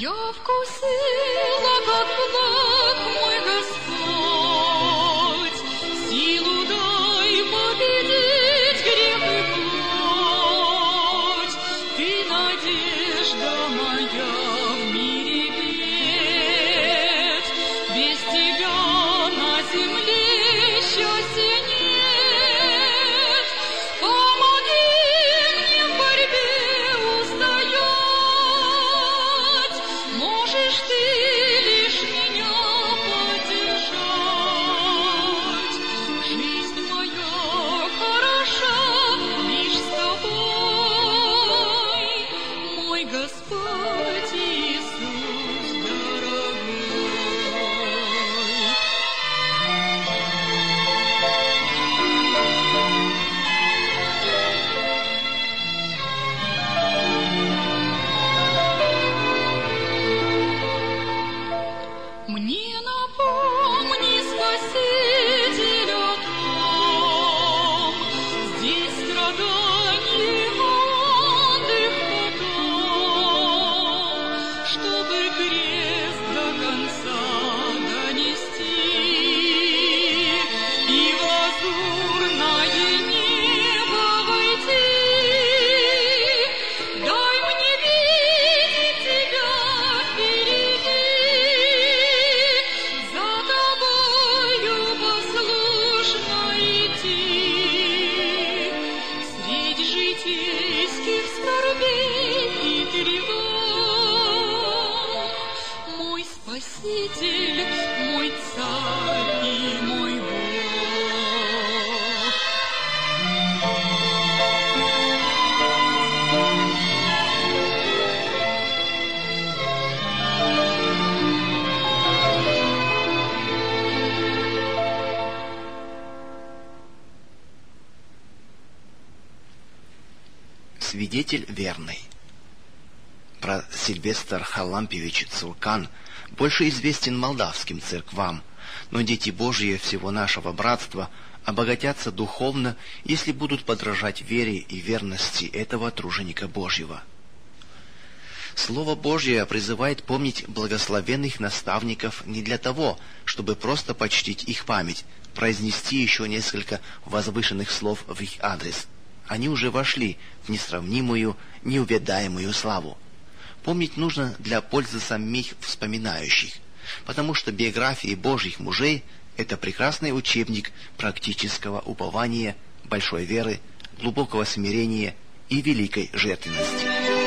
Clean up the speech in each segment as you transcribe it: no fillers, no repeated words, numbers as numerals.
Я вкусила, как благ мой Господь, силу дай победить грех и плоть. Ты надежда моя в мире петь, без тебя на земле счастья нет. Помоги мне в борьбе устоять, можешь ты лишь меня поддержать. Жизнь моя хороша лишь с тобой, мой Господь Иисус дорогой. Мне напомни, Спаситель, о том, здесь страдание, отдых потом, чтобы крест до конца донести и в лазурное небо войти. Дай мне видеть тебя впереди, за тобою послушно идти. Средь житейских скорбей и тревог, мой Спаситель, мой Царь и мой Бог. Свидетель верный. Про Сильвестр Харлампиевич Цуркан больше известен молдавским церквам, но дети Божьи всего нашего братства обогатятся духовно, если будут подражать вере и верности этого труженика Божьего. Слово Божье призывает помнить благословенных наставников не для того, чтобы просто почтить их память, произнести еще несколько возвышенных слов в их адрес. Они уже вошли в несравнимую, неувядаемую славу. Помнить нужно для пользы самих вспоминающих, потому что биографии Божьих мужей – это прекрасный учебник практического упования, большой веры, глубокого смирения и великой жертвенности.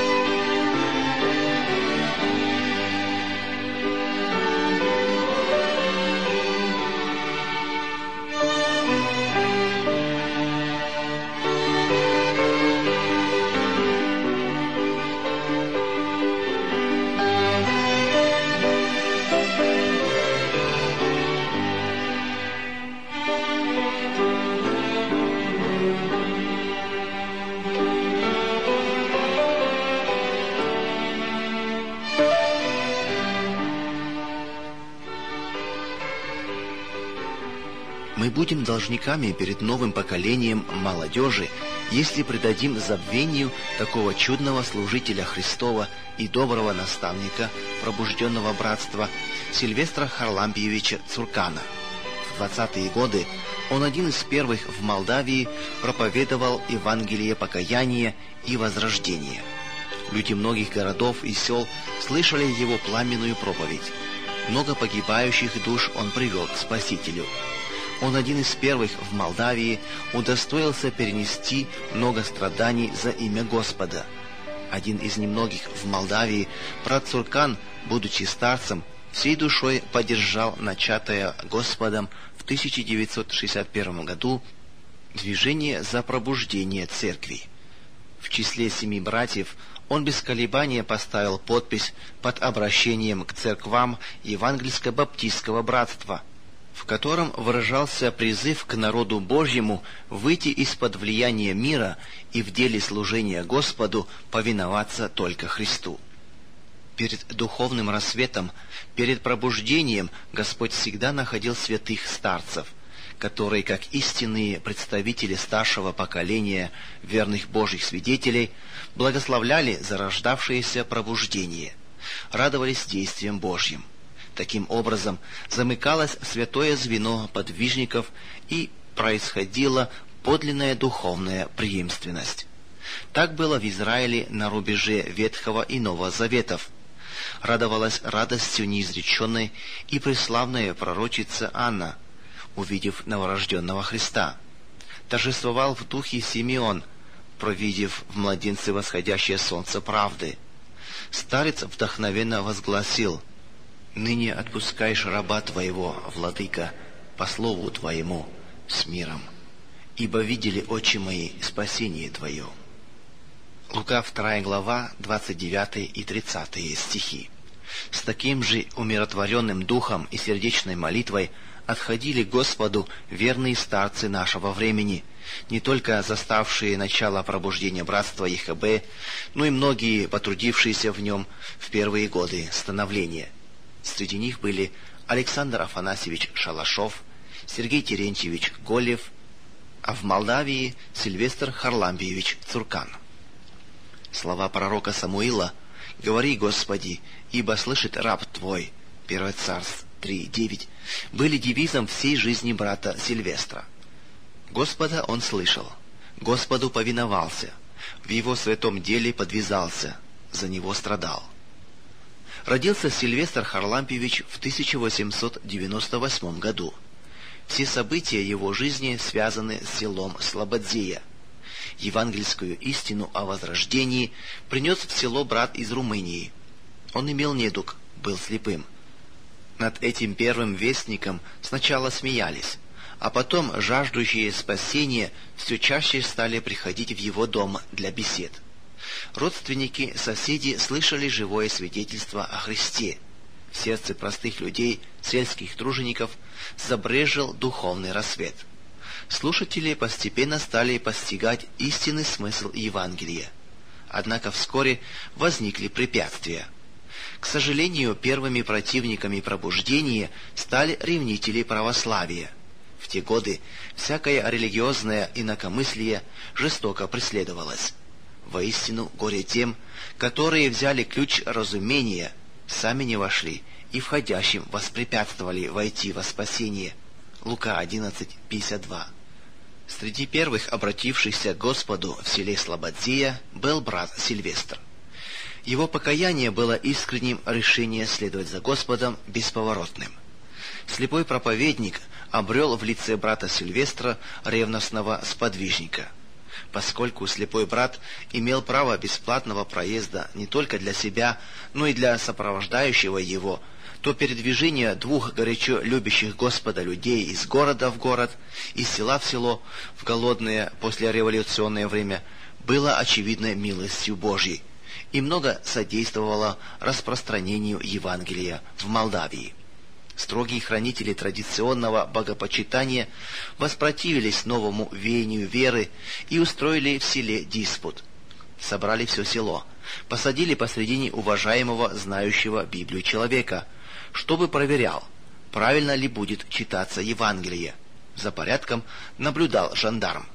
Мы будем должниками перед новым поколением молодежи, если предадим забвению такого чудного служителя Христова и доброго наставника пробужденного братства Сильвестра Харлампиевича Цуркана. В 20-е годы он один из первых в Молдавии проповедовал Евангелие покаяния и возрождения. Люди многих городов и сел слышали его пламенную проповедь. Много погибающих душ он привел к Спасителю. Он один из первых в Молдавии удостоился перенести много страданий за имя Господа. Один из немногих в Молдавии, брат Цуркан, будучи старцем, всей душой поддержал начатое Господом в 1961 году движение за пробуждение церкви. В числе 7 братьев он без колебания поставил подпись под обращением к церквам Евангельско-баптистского братства, в котором выражался призыв к народу Божьему выйти из-под влияния мира и в деле служения Господу повиноваться только Христу. Перед духовным рассветом, перед пробуждением Господь всегда находил святых старцев, которые, как истинные представители старшего поколения верных Божьих свидетелей, благословляли зарождавшееся пробуждение, радовались действиям Божьим. Таким образом, замыкалось святое звено подвижников и происходила подлинная духовная преемственность. Так было в Израиле на рубеже Ветхого и Нового Заветов. Радовалась радостью неизреченной и преславная пророчица Анна, увидев новорожденного Христа. Торжествовал в духе Симеон, провидев в младенце восходящее солнце правды. Старец вдохновенно возгласил: «Ныне отпускаешь раба Твоего, Владыка, по слову Твоему, с миром, ибо видели очи мои спасение Твое». Лука 2 глава, 29 и 30 стихи. С таким же умиротворенным духом и сердечной молитвой отходили к Господу верные старцы нашего времени, не только заставшие начало пробуждения братства ЕХБ, но и многие потрудившиеся в нем в первые годы становления. Среди них были Александр Афанасьевич Шалашов, Сергей Терентьевич Голев, а в Молдавии Сильвестр Харлампиевич Цуркан. Слова пророка Самуила «Говори, Господи, ибо слышит раб Твой» 1 Царств 3:9 были девизом всей жизни брата Сильвестра. Господа он слышал, Господу повиновался, в его святом деле подвязался, за него страдал. Родился Сильвестр Харлампиевич в 1898 году. Все события его жизни связаны с селом Слободзея. Евангельскую истину о возрождении принес в село брат из Румынии. Он имел недуг, был слепым. Над этим первым вестником сначала смеялись, а потом жаждущие спасения все чаще стали приходить в его дом для бесед. Родственники, соседи слышали живое свидетельство о Христе. В сердце простых людей, сельских тружеников, забрезжил духовный рассвет. Слушатели постепенно стали постигать истинный смысл Евангелия. Однако вскоре возникли препятствия. К сожалению, первыми противниками пробуждения стали ревнители православия. В те годы всякое религиозное инакомыслие жестоко преследовалось. Воистину, горе тем, которые взяли ключ разумения, сами не вошли и входящим воспрепятствовали войти во спасение. Лука 11:52. Среди первых обратившихся к Господу в селе Слободзея был брат Сильвестр. Его покаяние было искренним, решение следовать за Господом бесповоротным. Слепой проповедник обрел в лице брата Сильвестра ревностного сподвижника. Поскольку слепой брат имел право бесплатного проезда не только для себя, но и для сопровождающего его, то передвижение двух горячо любящих Господа людей из города в город, из села в село в голодное послереволюционное время было очевидной милостью Божьей и много содействовало распространению Евангелия в Молдавии. Строгие хранители традиционного богопочитания воспротивились новому веянию веры и устроили в селе диспут. Собрали все село, посадили посредине уважаемого, знающего Библию человека, чтобы проверял, правильно ли будет читаться Евангелие. За порядком наблюдал жандарм.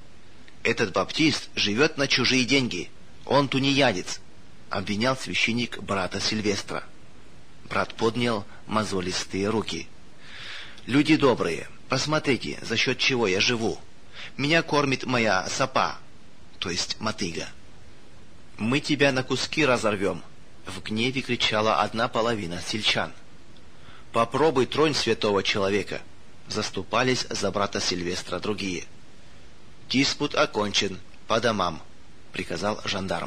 «Этот баптист живет на чужие деньги, он тунеядец», обвинял священник брата Сильвестра. Брат поднял мозолистые руки. «Люди добрые, посмотрите, за счет чего я живу. Меня кормит моя сапа, то есть мотыга». «Мы тебя на куски разорвем», — в гневе кричала одна половина сельчан. «Попробуй тронь святого человека», — заступались за брата Сильвестра другие. «Диспут окончен, по домам», — приказал жандарм.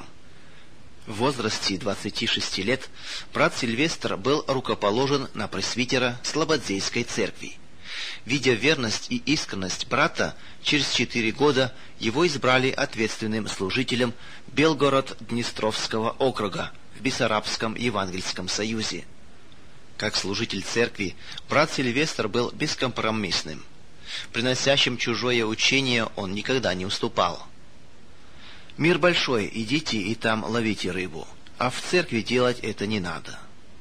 В возрасте 26 лет брат Сильвестр был рукоположен на пресвитера Слободзейской церкви. Видя верность и искренность брата, через 4 года его избрали ответственным служителем Белгород-Днестровского округа в Бессарабском Евангельском союзе. Как служитель церкви, брат Сильвестр был бескомпромиссным. Приносящим чужое учение он никогда не уступал. «Мир большой, идите и там ловите рыбу, а в церкви делать это не надо».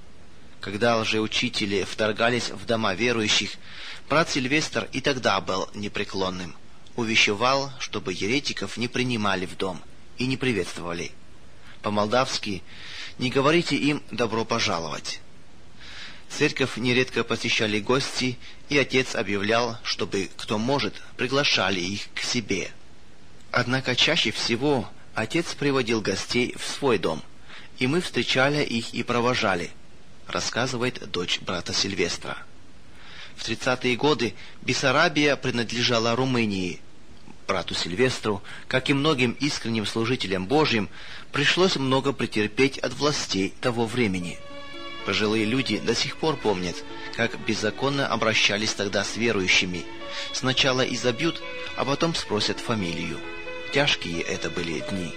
Когда лжеучители вторгались в дома верующих, брат Сильвестр и тогда был непреклонным, увещевал, чтобы еретиков не принимали в дом и не приветствовали. По-молдавски не говорите им «добро пожаловать». Церковь нередко посещали гости, и отец объявлял, чтобы, кто может, приглашали их к себе. Однако чаще всего отец приводил гостей в свой дом, и мы встречали их и провожали, рассказывает дочь брата Сильвестра. В 30-е годы Бессарабия принадлежала Румынии. Брату Сильвестру, как и многим искренним служителям Божьим, пришлось много претерпеть от властей того времени. Пожилые люди до сих пор помнят, как беззаконно обращались тогда с верующими. Сначала изобьют, а потом спросят фамилию. Тяжкие это были дни.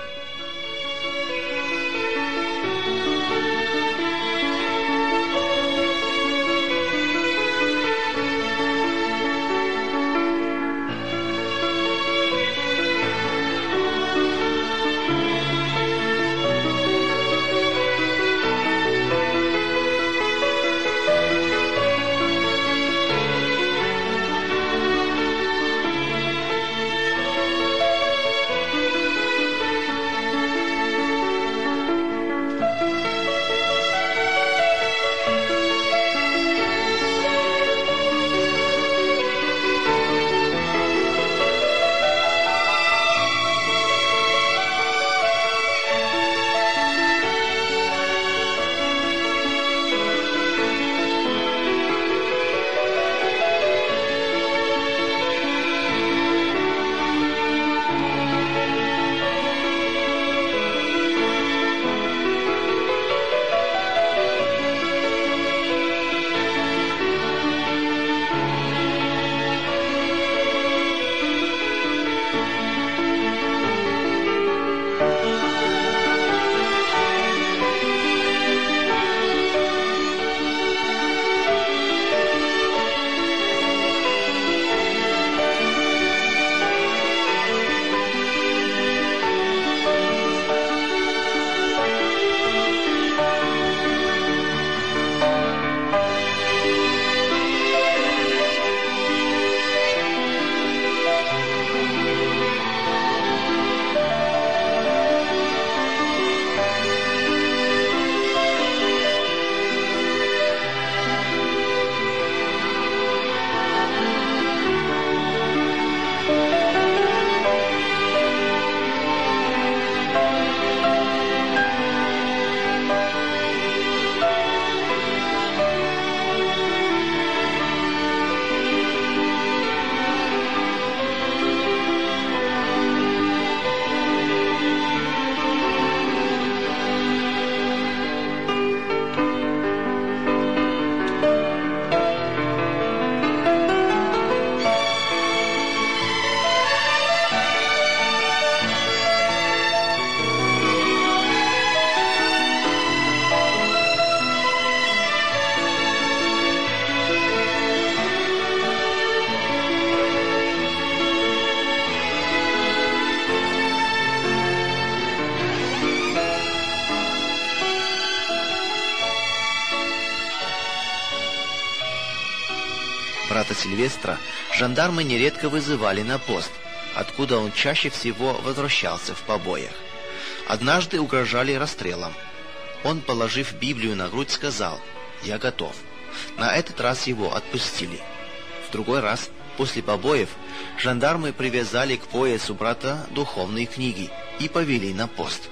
Брата Сильвестра жандармы нередко вызывали на пост, откуда он чаще всего возвращался в побоях. Однажды угрожали расстрелом. Он, положив Библию на грудь, сказал: «Я готов». На этот раз его отпустили. В другой раз, после побоев, жандармы привязали к поясу брата духовные книги и повели на пост.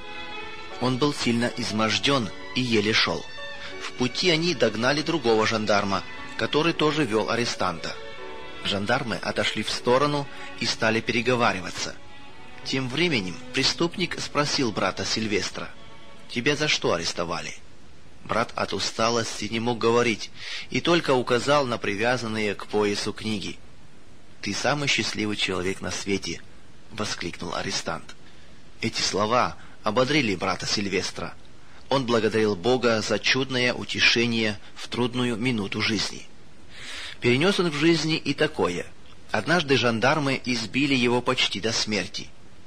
Он был сильно изможден и еле шел. В пути они догнали другого жандарма, который тоже вел арестанта. Жандармы отошли в сторону и стали переговариваться. Тем временем преступник спросил брата Сильвестра: «Тебя за что арестовали?» Брат от усталости не мог говорить и только указал на привязанные к поясу книги. «Ты самый счастливый человек на свете!» — воскликнул арестант. Эти слова ободрили брата Сильвестра. Он благодарил Бога за чудное утешение в трудную минуту жизни. Перенес он в жизни и такое. Однажды жандармы избили его почти до смерти.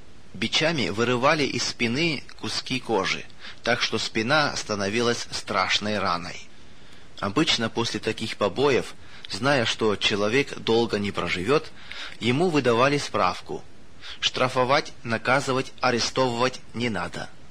Бичами вырывали из спины куски кожи, так что спина становилась страшной раной. Обычно после таких побоев, зная, что человек долго не проживет, ему выдавали справку: штрафовать, наказывать, арестовывать не надо.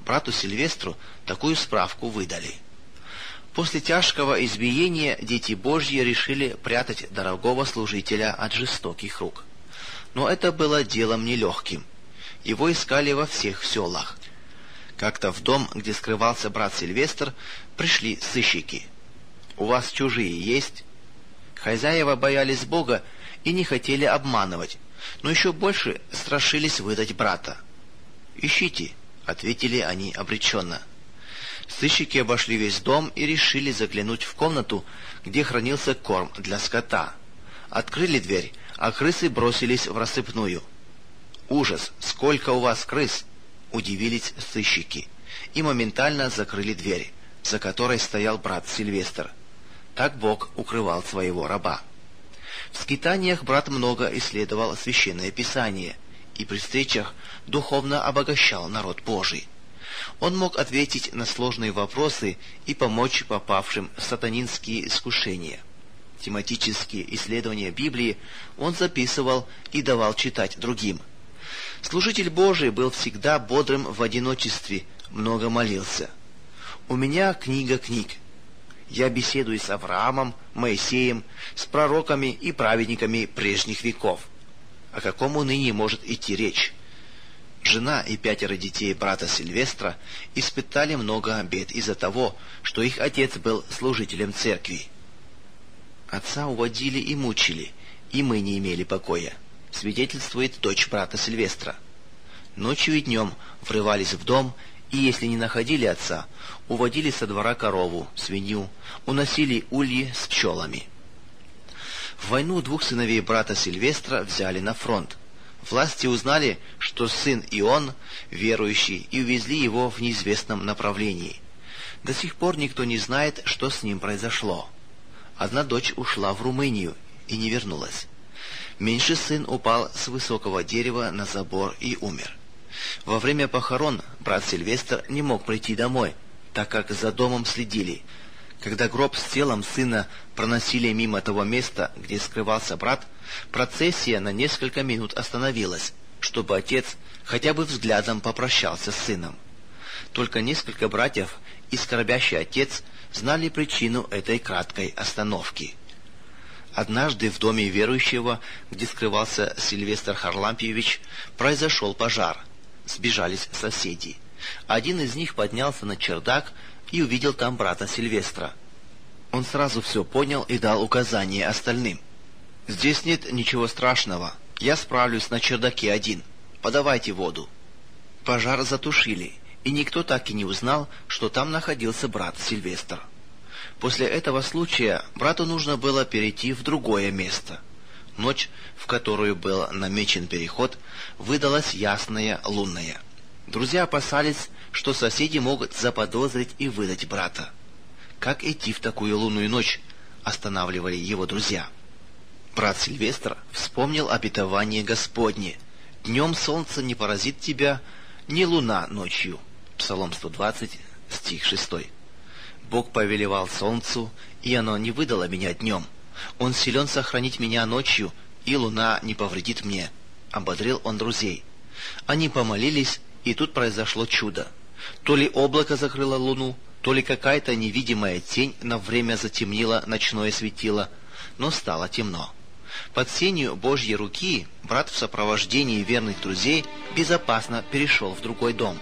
брату Сильвестру такую справку выдали. После тяжкого избиения дети Божьи решили прятать дорогого служителя от жестоких рук. Но это было делом нелегким. Его искали во всех селах. Как-то в дом, где скрывался брат Сильвестр, пришли сыщики. «У вас чужие есть?» Хозяева боялись Бога и не хотели обманывать, но еще больше страшились выдать брата. «Ищите», — ответили они обреченно. Сыщики обошли весь дом и решили заглянуть в комнату, где хранился корм для скота. Открыли дверь, а крысы бросились в рассыпную. «Ужас! Сколько у вас крыс!» — удивились сыщики и моментально закрыли дверь, за которой стоял брат Сильвестр. Так Бог укрывал своего раба. В скитаниях брат много исследовал Священное Писание и при встречах духовно обогащал народ Божий. Он мог ответить на сложные вопросы и помочь попавшим в сатанинские искушения. Тематические исследования Библии он записывал и давал читать другим. Служитель Божий был всегда бодрым в одиночестве, много молился. «У меня книга книг. Я беседую с Авраамом, Моисеем, с пророками и праведниками прежних веков. О каком уныне может идти речь?» Жена и 5 детей брата Сильвестра испытали много бед из-за того, что их отец был служителем церкви. «Отца уводили и мучили, и мы не имели покоя», свидетельствует дочь брата Сильвестра. Ночью и днем врывались в дом, и если не находили отца, уводили со двора корову, свинью, уносили ульи с пчелами. В войну 2 сыновей брата Сильвестра взяли на фронт. Власти узнали, что сын Ион верующий, и увезли его в неизвестном направлении. До сих пор никто не знает, что с ним произошло. Одна дочь ушла в Румынию и не вернулась. Меньший сын упал с высокого дерева на забор и умер. Во время похорон брат Сильвестр не мог прийти домой, так как за домом следили. Когда гроб с телом сына проносили мимо того места, где скрывался брат, процессия на несколько минут остановилась, чтобы отец хотя бы взглядом попрощался с сыном. Только несколько братьев и скорбящий отец знали причину этой краткой остановки. Однажды в доме верующего, где скрывался Сильвестр Харлампьевич, произошел пожар. Сбежались соседи. Один из них поднялся на чердак и увидел там брата Сильвестра. Он сразу все понял и дал указание остальным. «Здесь нет ничего страшного. Я справлюсь на чердаке один. Подавайте воду». Пожар затушили, и никто так и не узнал, что там находился брат Сильвестр. После этого случая брату нужно было перейти в другое место. Ночь, в которую был намечен переход, выдалась ясная, лунная. Друзья опасались, что соседи могут заподозрить и выдать брата. Как идти в такую лунную ночь, останавливали его друзья. Брат Сильвестр вспомнил обетование Господне: «Днем солнце не поразит тебя, ни луна ночью». Псалом 120, стих 6. Бог повелевал солнцу, и оно не выдало меня днем. Он силен сохранить меня ночью, и луна не повредит мне. Ободрил он друзей. Они помолились, и тут произошло чудо. То ли облако закрыло луну, то ли какая-то невидимая тень на время затемнила ночное светило, но стало темно. Под сенью Божьей руки брат в сопровождении верных друзей безопасно перешел в другой дом.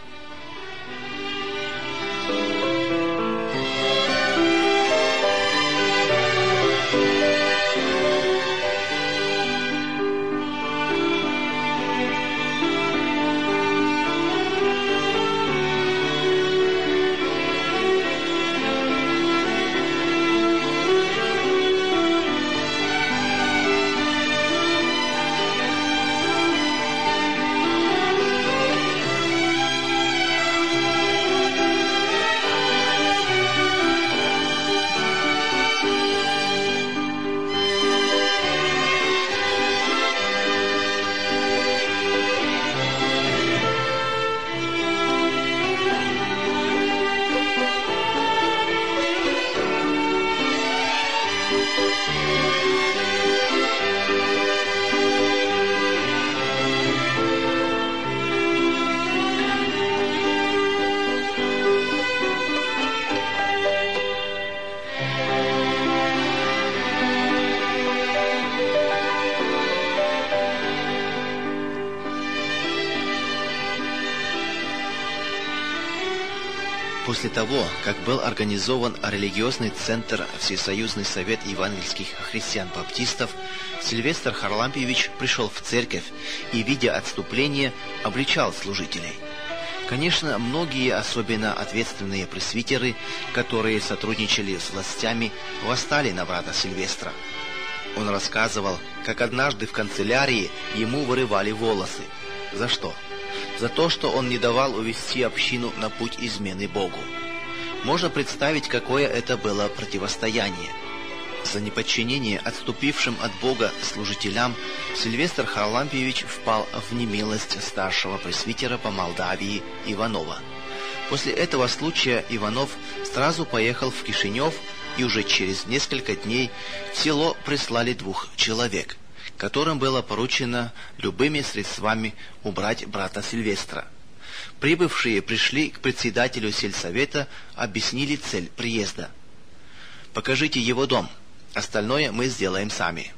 После того, как был организован религиозный центр Всесоюзный совет евангельских христиан-баптистов, Сильвестр Харлампиевич пришел в церковь и, видя отступление, обличал служителей. Конечно, многие, особенно ответственные пресвитеры, которые сотрудничали с властями, восстали на брата Сильвестра. Он рассказывал, как однажды в канцелярии ему вырывали волосы. За что? За то, что он не давал увести общину на путь измены Богу. Можно представить, какое это было противостояние. За неподчинение отступившим от Бога служителям Сильвестр Харлампиевич впал в немилость старшего пресвитера по Молдавии Иванова. После этого случая Иванов сразу поехал в Кишинев, и уже через несколько дней в село прислали 2 человек, которым было поручено любыми средствами убрать брата Сильвестра. Прибывшие пришли к председателю сельсовета, объяснили цель приезда. «Покажите его дом, остальное мы сделаем сами».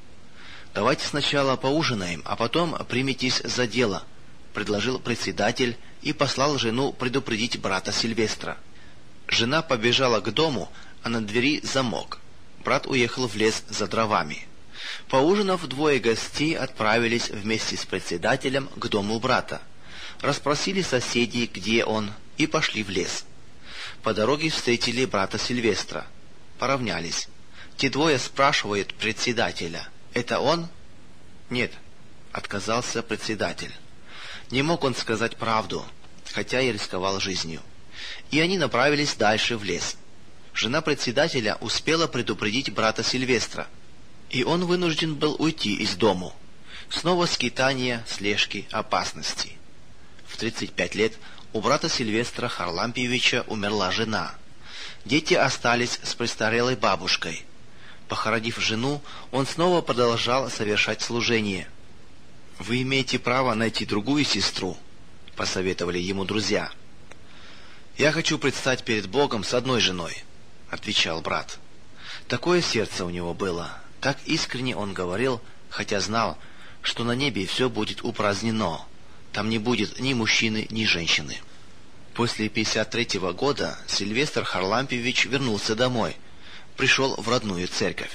«Давайте сначала поужинаем, а потом приметесь за дело», — предложил председатель и послал жену предупредить брата Сильвестра. Жена побежала к дому, а на двери замок. Брат уехал в лес за дровами. Поужинав, 2 гостей отправились вместе с председателем к дому брата. Расспросили соседей, где он, и пошли в лес. По дороге встретили брата Сильвестра. Поравнялись. Те 2 спрашивают председателя: «Это он?» «Нет», — отказался председатель. Не мог он сказать правду, хотя и рисковал жизнью. И они направились дальше в лес. Жена председателя успела предупредить брата Сильвестра, и он вынужден был уйти из дому. Снова скитания, слежки, опасности. В 35 лет у брата Сильвестра Харлампиевича умерла жена. Дети остались с престарелой бабушкой. Похоронив жену, он снова продолжал совершать служение. «Вы имеете право найти другую сестру», — посоветовали ему друзья. «Я хочу предстать перед Богом с одной женой», — отвечал брат. Такое сердце у него было. Так искренне он говорил, хотя знал, что на небе все будет упразднено. Там не будет ни мужчины, ни женщины. После 1953 года Сильвестр Харлампиевич вернулся домой, пришел в родную церковь.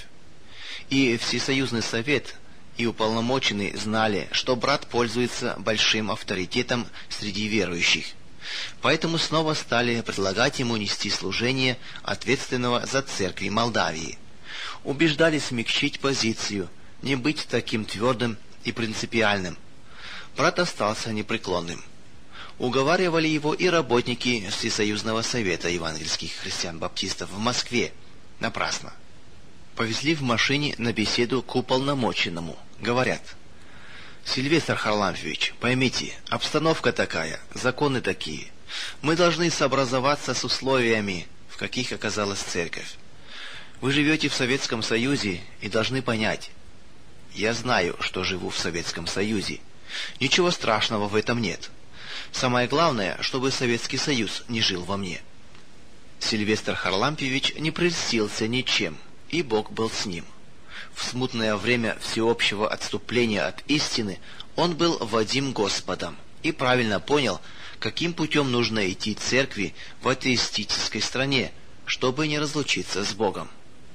И Всесоюзный совет, и уполномоченные знали, что брат пользуется большим авторитетом среди верующих. Поэтому снова стали предлагать ему нести служение ответственного за церкви Молдавии. Убеждали смягчить позицию, не быть таким твердым и принципиальным. Брат остался непреклонным. Уговаривали его и работники Всесоюзного совета евангельских христиан-баптистов в Москве. Напрасно. Повезли в машине на беседу к уполномоченному. Говорят: «Сильвестр Харлампиевич, поймите, обстановка такая, законы такие. Мы должны сообразоваться с условиями, в каких оказалась церковь. Вы живете в Советском Союзе и должны понять. Я знаю, что живу в Советском Союзе. Ничего страшного в этом нет. Самое главное, чтобы Советский Союз не жил во мне». Сильвестр Харлампиевич не прельстился ничем, и Бог был с ним. В смутное время всеобщего отступления от истины он был водим Господом и правильно понял, каким путем нужно идти церкви в атеистической стране, чтобы не разлучиться с Богом.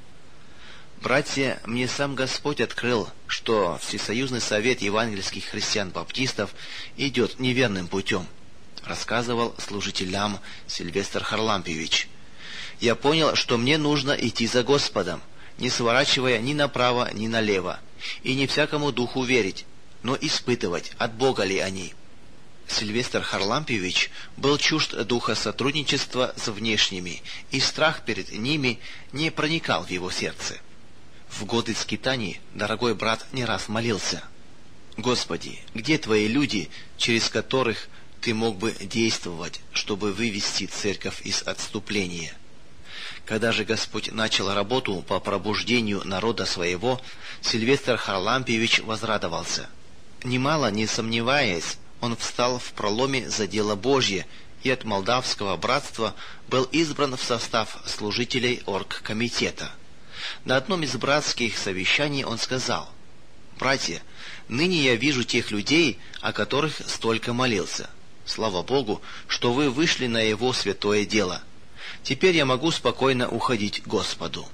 «Братья, мне сам Господь открыл, что Всесоюзный совет евангельских христиан-баптистов идет неверным путем», рассказывал служителям Сильвестр Харлампиевич. «Я понял, что мне нужно идти за Господом, не сворачивая ни направо, ни налево, и не всякому духу верить, но испытывать, от Бога ли они». Сильвестр Харлампиевич был чужд духа сотрудничества с внешними, и страх перед ними не проникал в его сердце. В годы скитаний дорогой брат не раз молился: «Господи, где Твои люди, через которых Ты мог бы действовать, чтобы вывести церковь из отступления?» Когда же Господь начал работу по пробуждению народа своего, Сильвестр Харлампиевич возрадовался. Немало не сомневаясь, он встал в проломе за дело Божье и от молдавского братства был избран в состав служителей оргкомитета. На одном из братских совещаний он сказал: «Братья, ныне я вижу тех людей, о которых столько молился. Слава Богу, что вы вышли на Его святое дело. Теперь я могу спокойно уходить к Господу».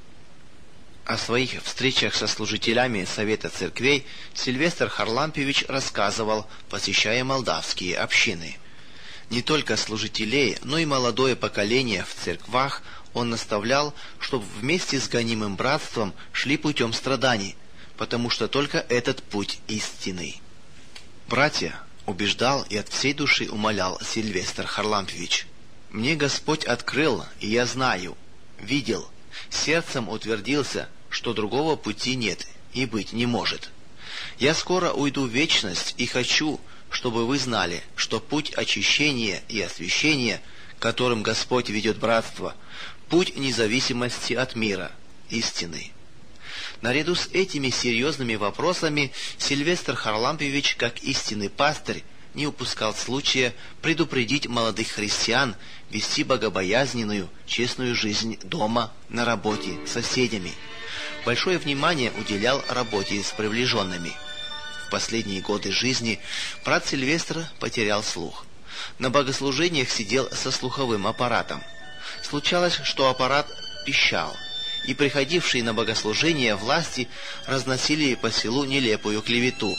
О своих встречах со служителями Совета Церквей Сильвестр Харлампиевич рассказывал, посещая молдавские общины. Не только служителей, но и молодое поколение в церквах он наставлял, чтобы вместе с гонимым братством шли путем страданий, потому что только этот путь истинный. «Братья», — убеждал и от всей души умолял Сильвестр Харлампиевич, «мне Господь открыл, и я знаю, видел, сердцем утвердился, что другого пути нет и быть не может. Я скоро уйду в вечность и хочу, чтобы вы знали, что путь очищения и освящения, которым Господь ведет братство, путь независимости от мира, истины». Наряду с этими серьезными вопросами Сильвестр Харлампиевич, как истинный пастырь, не упускал случая предупредить молодых христиан вести богобоязненную, честную жизнь дома, на работе, с соседями. Большое внимание уделял работе с приближенными. В последние годы жизни брат Сильвестр потерял слух. На богослужениях сидел со слуховым аппаратом. Случалось, что аппарат пищал, и приходившие на богослужение власти разносили по селу нелепую клевету.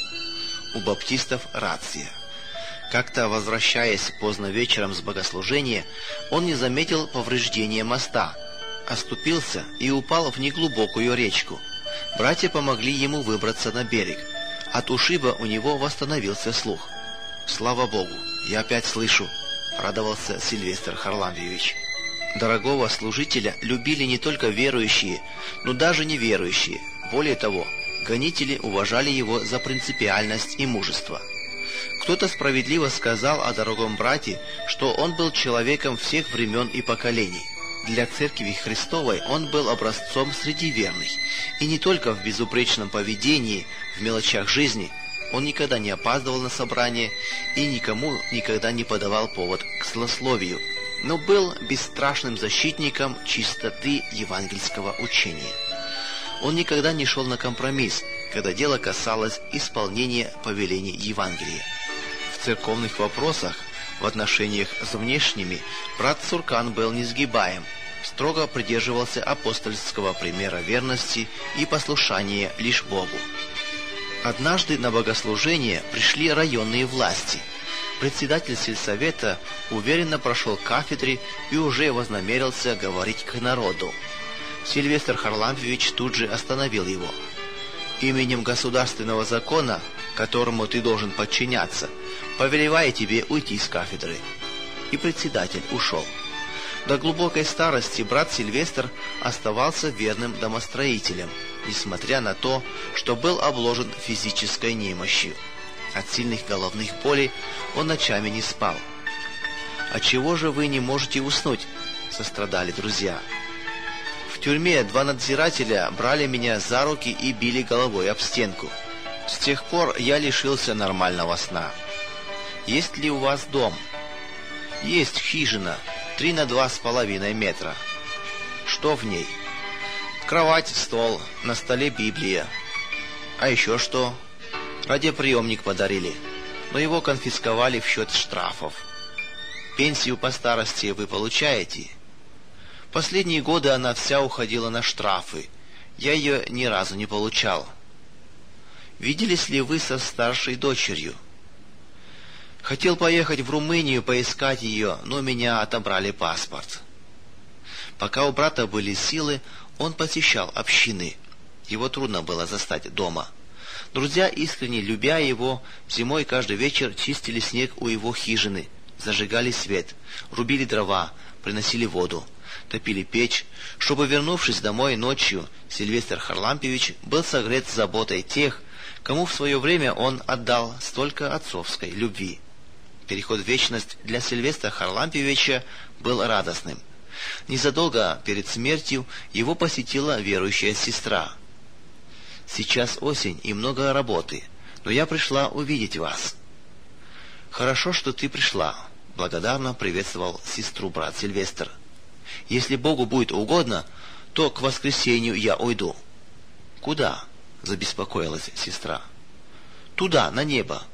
У баптистов рация. Как-то, возвращаясь поздно вечером с богослужения, он не заметил повреждения моста, оступился и упал в неглубокую речку. Братья помогли ему выбраться на берег. От ушиба у него восстановился слух. «Слава Богу, я опять слышу», — радовался Сильвестр Харлампиевич. Дорогого служителя любили не только верующие, но даже неверующие. Более того, гонители уважали его за принципиальность и мужество. Кто-то справедливо сказал о дорогом брате, что он был человеком всех времен и поколений. Для Церкви Христовой он был образцом среди верных, и не только в безупречном поведении, в мелочах жизни. Он никогда не опаздывал на собрание и никому никогда не подавал повод к злословию, но был бесстрашным защитником чистоты евангельского учения. Он никогда не шел на компромисс, когда дело касалось исполнения повелений Евангелия. В церковных вопросах, в отношениях с внешними, брат Цуркан был несгибаем, строго придерживался апостольского примера верности и послушания лишь Богу. Однажды на богослужение пришли районные власти. Председатель сельсовета уверенно прошел к кафедре и уже вознамерился говорить к народу. Сильвестр Харлампиевич тут же остановил его. «Именем государственного закона, которому ты должен подчиняться, повелеваю тебе уйти с кафедры». И председатель ушел. До глубокой старости брат Сильвестр оставался верным домостроителем, несмотря на то, что был обложен физической немощью. От сильных головных болей он ночами не спал. «А чего же вы не можете уснуть?» — сострадали друзья. «В тюрьме 2 надзирателя брали меня за руки и били головой об стенку. С тех пор я лишился нормального сна. Есть ли у вас дом?» «Есть хижина, 3 на 2,5 метра». «Что в ней?» «Кровать, стол, на столе Библия». «А еще что?» «Радиоприемник подарили, но его конфисковали в счет штрафов». «Пенсию по старости вы получаете?» «Последние годы она вся уходила на штрафы. Я ее ни разу не получал». «Виделись ли вы со старшей дочерью?» «Хотел поехать в Румынию поискать ее, но меня отобрали паспорт». Пока у брата были силы, он посещал общины. Его трудно было застать дома. Друзья, искренне любя его, зимой каждый вечер чистили снег у его хижины, зажигали свет, рубили дрова, приносили воду, топили печь, чтобы, вернувшись домой ночью, Сильвестр Харлампиевич был согрет заботой тех, кому в свое время он отдал столько отцовской любви. Переход в вечность для Сильвестра Харлампиевича был радостным. Незадолго перед смертью его посетила верующая сестра. «Сейчас осень и много работы, но я пришла увидеть вас». «Хорошо, что ты пришла», — благодарно приветствовал сестру брат Сильвестр. «Если Богу будет угодно, то к воскресенью я уйду». «Куда?» — забеспокоилась сестра. «Туда, на небо.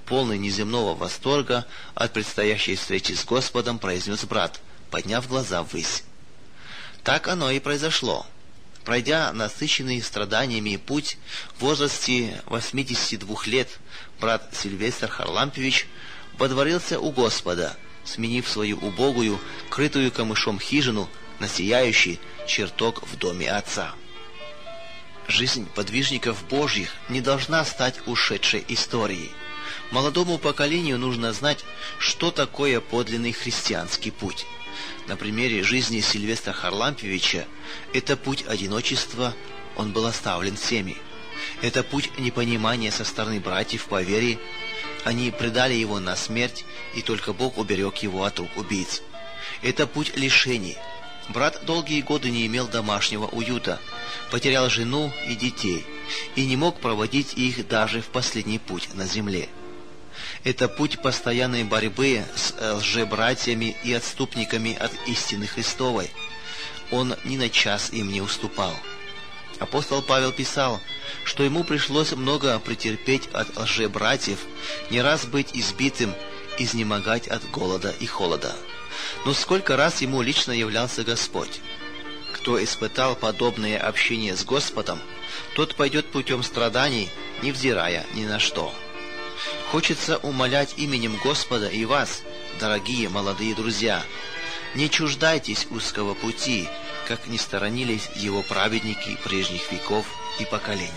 полный неземного восторга от предстоящей встречи с Господом, произнес брат, подняв глаза ввысь. Так оно и произошло. Пройдя насыщенный страданиями путь, в возрасте 82 лет брат Сильвестр Харлампевич водворился у Господа, сменив свою убогую, крытую камышом хижину на сияющий чертог в доме Отца. Жизнь подвижников Божьих не должна стать ушедшей историей. Молодому поколению нужно знать, что такое подлинный христианский путь. На примере жизни Сильвестра Харлампевича это путь одиночества, он был оставлен всеми. Это путь непонимания со стороны братьев по вере, они предали его на смерть, и только Бог уберег его от рук убийц. Это путь лишений. Брат долгие годы не имел домашнего уюта, потерял жену и детей, и не мог проводить их даже в последний путь на земле. Это путь постоянной борьбы с лжебратьями и отступниками от истины Христовой. Он ни на час им не уступал. Апостол Павел писал, что ему пришлось много претерпеть от лжебратьев, не раз быть избитым, изнемогать от голода и холода. Но сколько раз ему лично являлся Господь. Кто испытал подобное общение с Господом, тот пойдет путем страданий, невзирая ни на что. Хочется умолять именем Господа и вас, дорогие молодые друзья, не чуждайтесь узкого пути, как не сторонились его праведники прежних веков и поколений.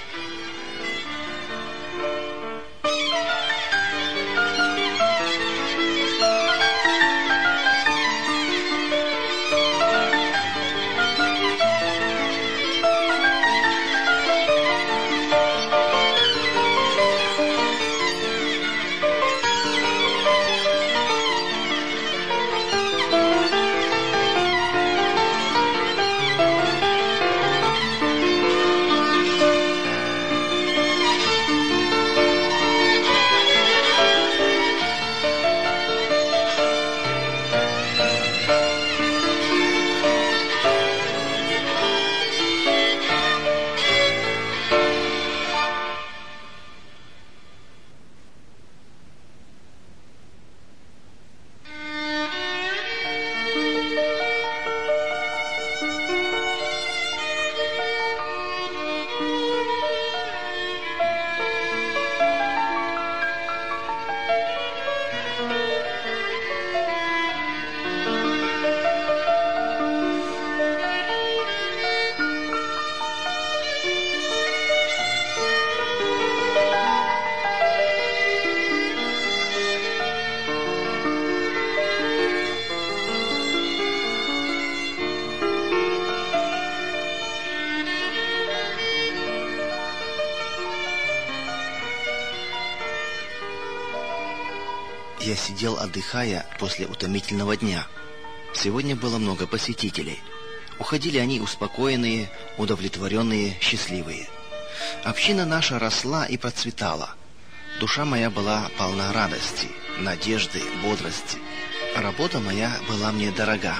Я сидел, отдыхая после утомительного дня. Сегодня было много посетителей. Уходили они успокоенные, удовлетворенные, счастливые. Община наша росла и процветала. Душа моя была полна радости, надежды, бодрости. Работа моя была мне дорога.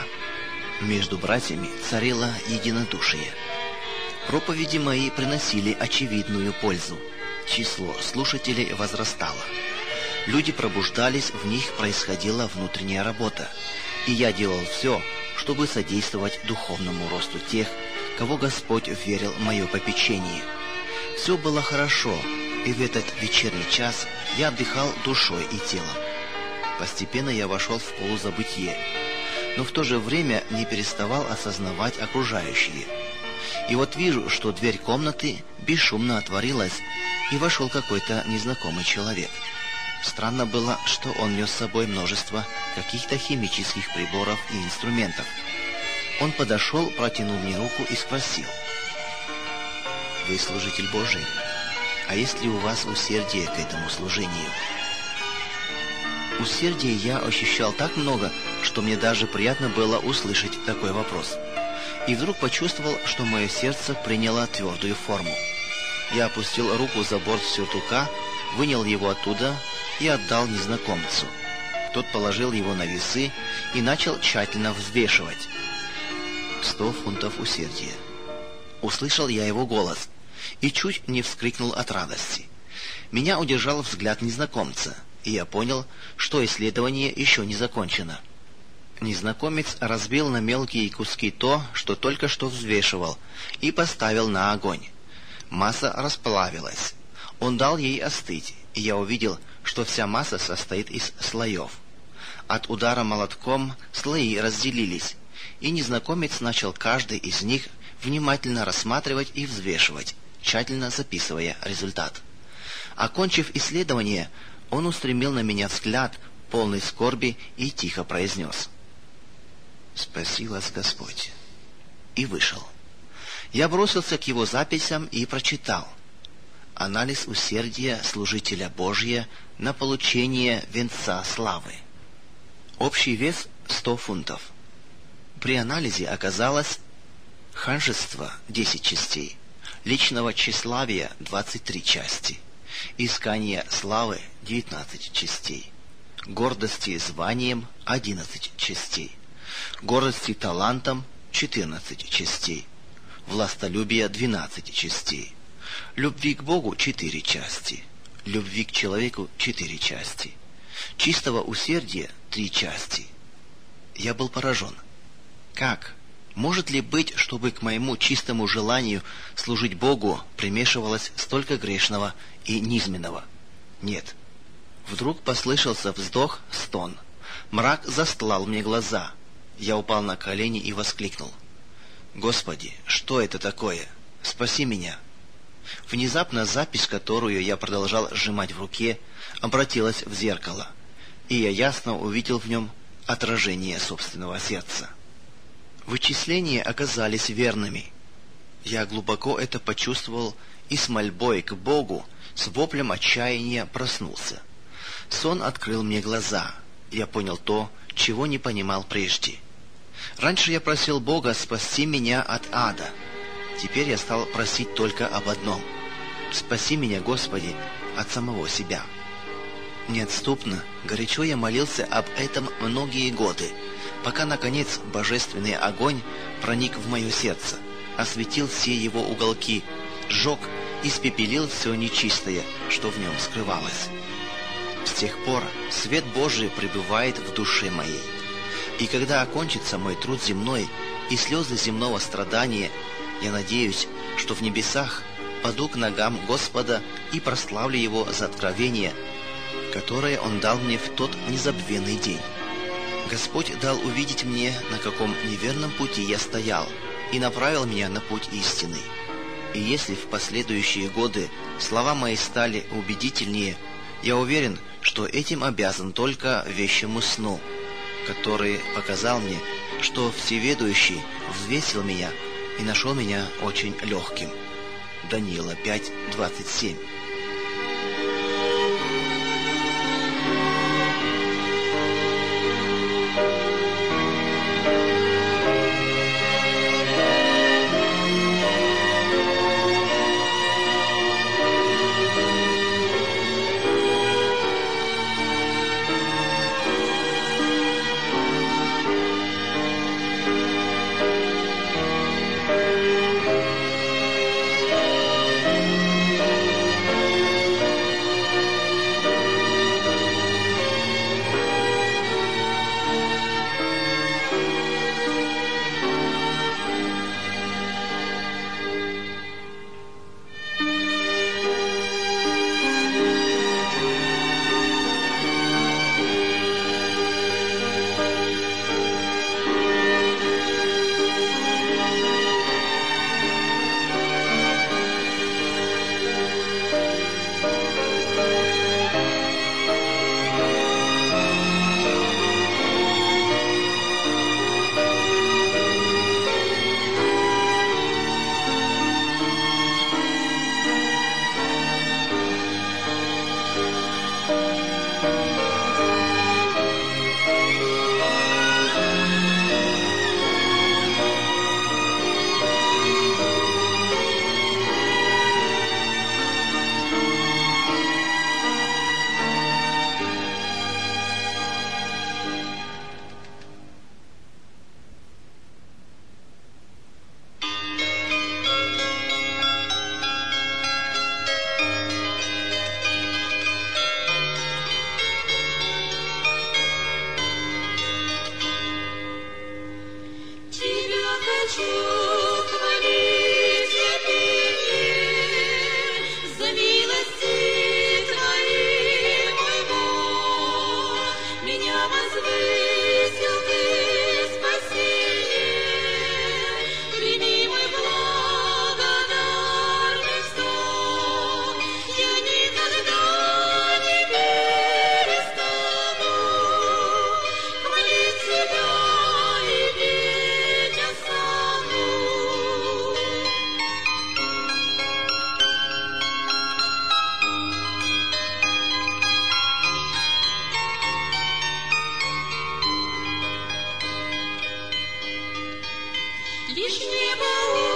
Между братьями царило единодушие. Проповеди мои приносили очевидную пользу. Число слушателей возрастало. Люди пробуждались, в них происходила внутренняя работа. И я делал все, чтобы содействовать духовному росту тех, кого Господь вверил в мое попечение. Все было хорошо, и в этот вечерний час я отдыхал душой и телом. Постепенно я вошел в полузабытие, но в то же время не переставал осознавать окружающее. И вот вижу, что дверь комнаты бесшумно отворилась, и вошел какой-то незнакомый человек. Странно было, что он нес с собой множество каких-то химических приборов и инструментов. Он подошел, протянул мне руку и спросил: «Вы служитель Божий? А есть ли у вас усердие к этому служению?» Усердия я ощущал так много, что мне даже приятно было услышать такой вопрос. И вдруг почувствовал, что мое сердце приняло твердую форму. Я опустил руку за борт сюртука, вынял его оттуда и отдал незнакомцу. Тот положил его на весы и начал тщательно взвешивать. 100 фунтов усердия. Услышал я его голос и чуть не вскрикнул от радости. Меня удержал взгляд незнакомца, и я понял, что исследование еще не закончено. Незнакомец разбил на мелкие куски то, что только что взвешивал, и поставил на огонь. Масса расплавилась. Он дал ей остыть, и я увидел, что вся масса состоит из слоев. От удара молотком слои разделились, и незнакомец начал каждый из них внимательно рассматривать и взвешивать, тщательно записывая результат. Окончив исследование, он устремил на меня взгляд, полный скорби, и тихо произнес: «Спаси вас, Господь!» и вышел. Я бросился к его записям и прочитал: «Анализ усердия служителя Божия на получение венца славы». Общий вес 100 фунтов. При анализе оказалось: ханжество 10 частей, личного тщеславия 23 части, искания славы 19 частей, гордости званием 11 частей, гордости талантом 14 частей, властолюбия 12 частей, любви к Богу 4 части, любви к человеку 4 части, чистого усердия 3 части. Я был поражен. Как? Может ли быть, чтобы к моему чистому желанию служить Богу примешивалось столько грешного и низменного? Нет. Вдруг послышался вздох, стон. Мрак застлал мне глаза. Я упал на колени и воскликнул: «Господи, что это такое? Спаси меня!» Внезапно запись, которую я продолжал сжимать в руке, обратилась в зеркало, и я ясно увидел в нем отражение собственного сердца. Вычисления оказались верными. Я глубоко это почувствовал и с мольбой к Богу, с воплем отчаяния проснулся. Сон открыл мне глаза. Я понял то, чего не понимал прежде. Раньше я просил Бога спасти меня от ада. Теперь я стал просить только об одном: спаси меня, Господи, от самого себя. Неотступно, горячо я молился об этом многие годы, пока, наконец, божественный огонь проник в мое сердце, осветил все его уголки, сжег, испепелил все нечистое, что в нем скрывалось. С тех пор свет Божий пребывает в душе моей. И когда окончится мой труд земной и слезы земного страдания, я надеюсь, что в небесах паду к ногам Господа и прославлю Его за откровение, которое Он дал мне в тот незабвенный день. Господь дал увидеть мне, на каком неверном пути я стоял, и направил меня на путь истинный. И если в последующие годы слова мои стали убедительнее, я уверен, что этим обязан только вещему сну, который показал мне, что Всеведущий взвесил меня и нашел меня очень легким. Даниила 5:27. хочу хвалить я пение за милости Твои, мой Бог. Меня возвысил Ты, спасение, прими мой благодарный вздох. Я никогда не перестану хвалить Тебя и петь осанну. Лишь небо